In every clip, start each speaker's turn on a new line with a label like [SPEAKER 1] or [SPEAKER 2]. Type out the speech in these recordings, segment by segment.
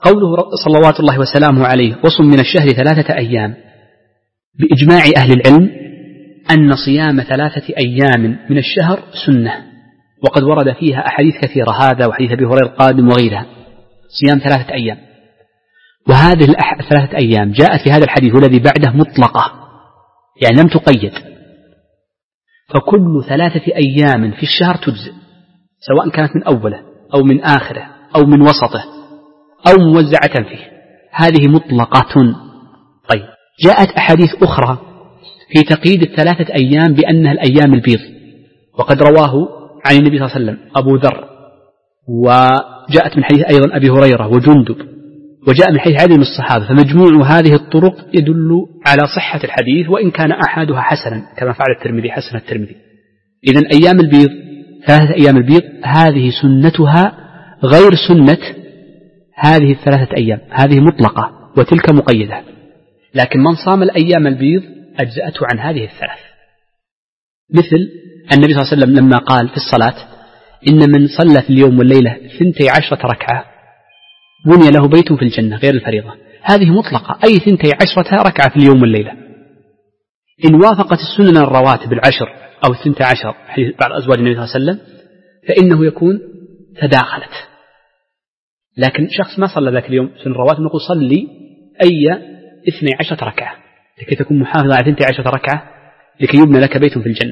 [SPEAKER 1] قوله صلوات الله وسلامه عليه وصم من الشهر 3 أيام، بإجماع أهل العلم أن صيام 3 أيام من الشهر سنة، وقد ورد فيها أحاديث كثيرة، هذا وحديث أبي هريرة القادم وغيرها، صيام 3 أيام. وهذه 3 أيام جاءت في هذا الحديث الذي بعده مطلقة، يعني لم تقيد، فكل 3 أيام في الشهر تجزئ، سواء كانت من أوله أو من آخره أو من وسطه أو موزعة فيه، هذه مطلقة. طيب، جاءت أحاديث أخرى في تقييد 3 أيام بأنها الأيام البيض، وقد رواه عن النبي صلى الله عليه وسلم أبو ذر، وجاءت من حديث أيضا أبي هريرة وجندب، وجاء من حديث عدد من الصحابة، فمجموع هذه الطرق يدل على صحة الحديث، وإن كان أحدها حسنا كما فعل الترمذي، حسن الترمذي. إذن أيام البيض 3 أيام البيض هذه سنتها غير سنة هذه 3 أيام، هذه مطلقة وتلك مقيدة، لكن من صام الأيام البيض أجزأته عن هذه 3. مثل النبي صلى الله عليه وسلم لما قال في الصلاة إن من صلى في اليوم والليلة 12 ركعة بني له بيت في الجنة غير الفريضة، هذه مطلقة، أي 12 ركعة في اليوم والليلة. إن وافقت السنن الرواتب 10 أو 12 بعض أزواج النبي صلى الله عليه وسلم فإنه يكون تداخلت. لكن شخص ما صلى ذاك اليوم سنن الرواتب نقول صلي أي 12 ركعة لكي تكون محافظة على 12 ركعة لكي يبنى لك بيت في الجنة.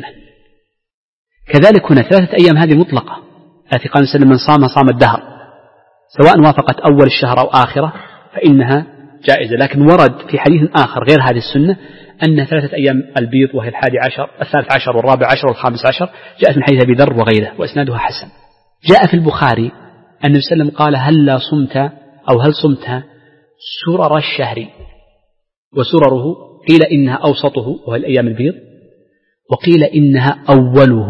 [SPEAKER 1] كذلك هنا 3 أيام هذه مطلقة، التي قال وسلم من صام صام الدهر، سواء وافقت أول الشهر أو آخرة فإنها جائزة. لكن ورد في حديث آخر غير هذه السنة أن 3 أيام البيض وهي 11 13 و14 و15 جاءت من حديث أبي ذر وغيره وإسنادها حسن. جاء في البخاري أن النبي صلى الله عليه وسلم قال هل صمت أو هل صمت سرر الشهر، وسرره قيل إنها أوسطه وهي الأيام البيض، وقيل إنها أوله،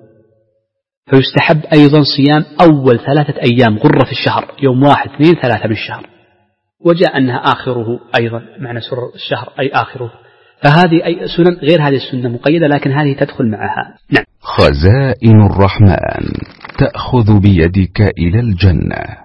[SPEAKER 1] فيستحب أيضا صيام أول 3 أيام غرة في الشهر، يوم 1 2 3 من الشهر. وجاء أنها آخره أيضا، معنى سرر الشهر أي آخره، فهذه أي سنن غير هذه السنة مقيدة، لكن هذه تدخل معها. نعم.
[SPEAKER 2] خزائن الرحمن تأخذ بيدك إلى الجنة.